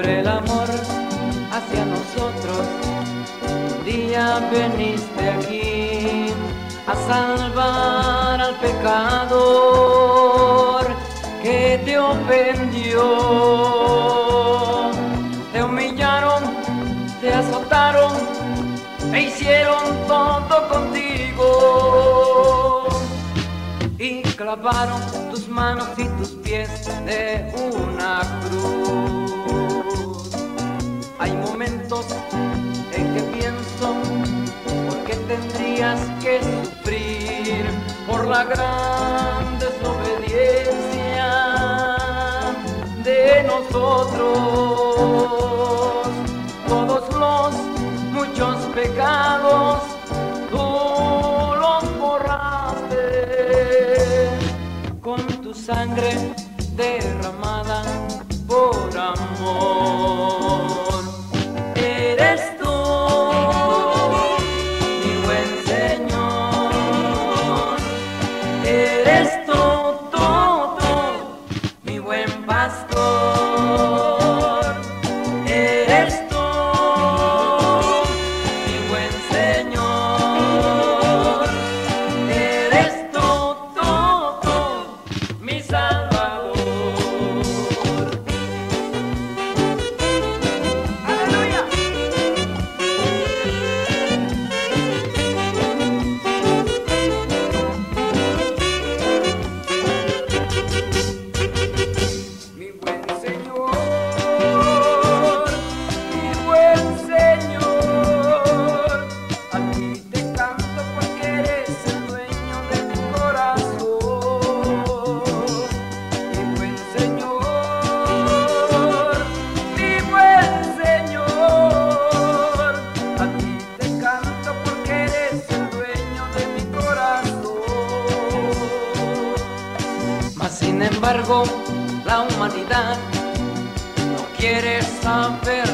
el amor hacia nosotros. Un día veniste aquí a salvar al pecador que te ofendió. Te humillaron, te azotaron e hicieron todo contigo. Y clavaron tus manos y tus pies de una cruz. Hay momentos en que pienso, ¿por qué tendrías que sufrir por la gran desobediencia de nosotros? Todos los muchos pecados tú los borraste con tu sangre derramada por amor. Eres tú, mi buen Señor. Eres tú, mi buen pastor. Eres tú, mi buen Señor. Eres tú, mi Salvador. ¡Aleluya! Mi buen Señor, mi buen Señor, a ti te canto porque eres el dueño de mi corazón. Mi buen Señor, mi buen Señor, a ti te canto porque eres el dueño de mi corazón. Mas sin embargo, la humanidad no quiere saber